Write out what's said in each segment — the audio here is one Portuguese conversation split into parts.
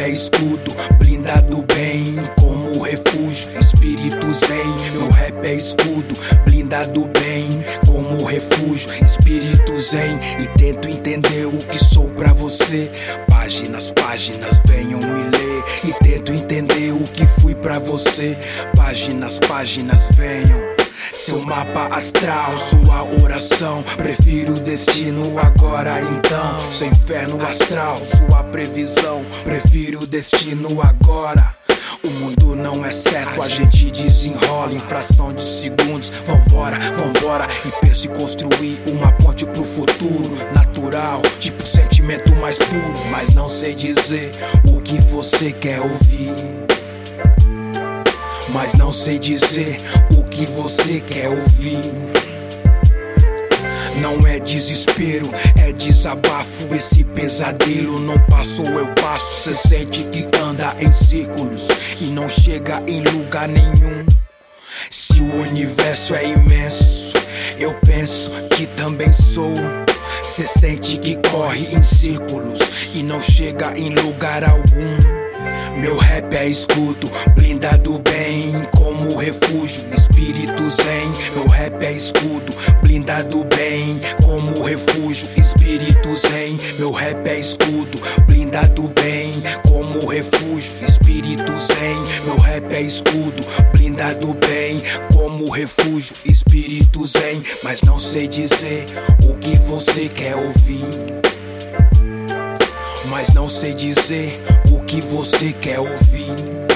é escudo, blindado bem, como refúgio, espírito zen. Meu rap é escudo, blindado bem, como refúgio, espírito zen. E tento entender o que sou pra você. Páginas, páginas, venham me ler. E tento entender o que fui pra você. Páginas, páginas, venham. Seu mapa astral, sua oração. Prefiro o destino agora então. Seu inferno astral, sua previsão. Prefiro o destino agora. O mundo não é certo, a gente desenrola em fração de segundos. Vambora, vambora. E penso em construir uma ponte pro futuro natural, tipo sentimento mais puro. Mas não sei dizer o que você quer ouvir. Mas não sei dizer o que você quer ouvir. Não é desespero, é desabafo. Esse pesadelo não passou, eu passo. Cê sente que anda em círculos e não chega em lugar nenhum. Se o universo é imenso, eu penso que também sou. Cê sente que corre em círculos e não chega em lugar algum. Meu rap é escudo, blindado bem, como refúgio, espírito zen. Meu rap é escudo, blindado bem, como refúgio, espírito zen. Meu rap é escudo, blindado bem, como refúgio, espírito zen. Meu rap é escudo, blindado bem, como refúgio, espírito zen. Mas não sei dizer o que você quer ouvir. Mas não sei dizer o que você quer ouvir.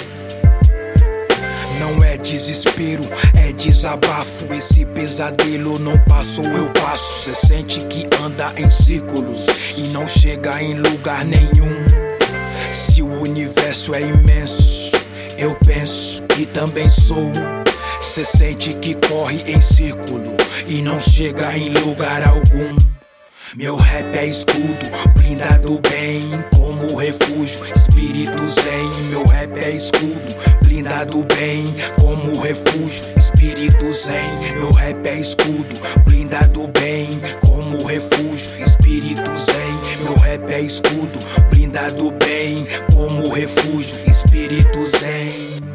Não é desespero, é desabafo. Esse pesadelo não passou, eu passo. Cê sente que anda em círculos e não chega em lugar nenhum. Se o universo é imenso, eu penso que também sou. Cê sente que corre em círculo e não chega em lugar algum. Meu rap é escudo, blindado bem, como refúgio, espírito zen. Meu rap é escudo, blindado bem, como refúgio, espírito zen. Meu rap é escudo, blindado bem, como refúgio, espírito zen. Meu rap é escudo, blindado bem, como refúgio, espírito zen.